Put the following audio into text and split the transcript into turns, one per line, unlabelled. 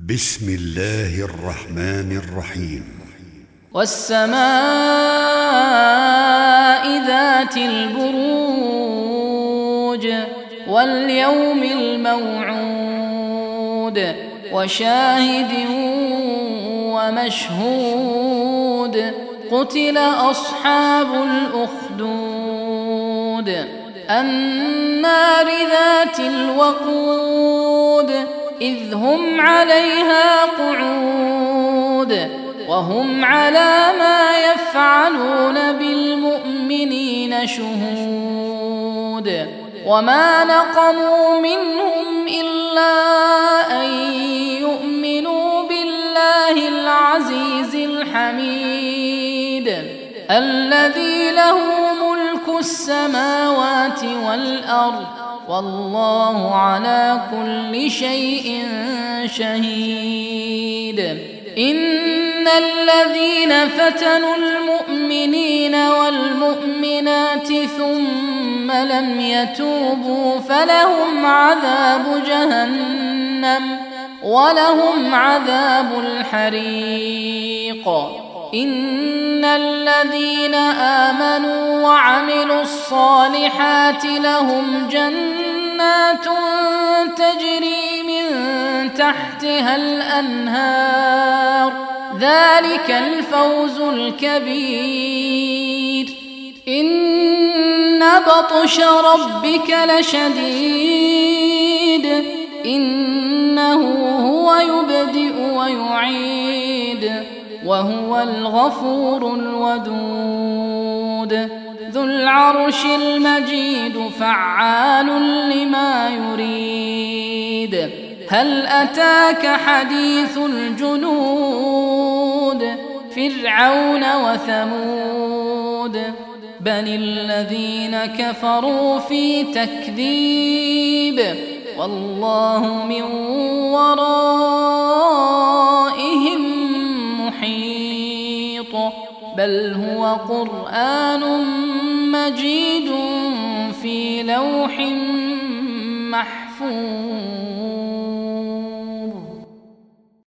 بسم الله الرحمن الرحيم.
والسماء ذات البروج واليوم الموعود وشاهد ومشهود قتل أصحاب الأخدود النار ذات الوقود إذ هم عليها قعود وهم على ما يفعلون بالمؤمنين شهود وما نقموا منهم إلا أن يؤمنوا بالله العزيز الحميد الذي له ملك السماوات والأرض والله على كل شيء شهيد. إن الذين فتنوا المؤمنين والمؤمنات ثم لم يتوبوا فلهم عذاب جهنم ولهم عذاب الحريق. إن الذين آمنوا وعملوا الصالحات لهم جنات تجري من تحتها الأنهار ذلك الفوز الكبير. إن بطش ربك لشديد إنه هو يبدئ ويعيد وهو الغفور الودود ذو العرش المجيد فعال لما يريد. هل أتاك حديث الجنود فرعون وثمود بل الذين كفروا في تكذيب والله من ورائهم محيط بل هو قرآن مجيد في لوح محفوظ.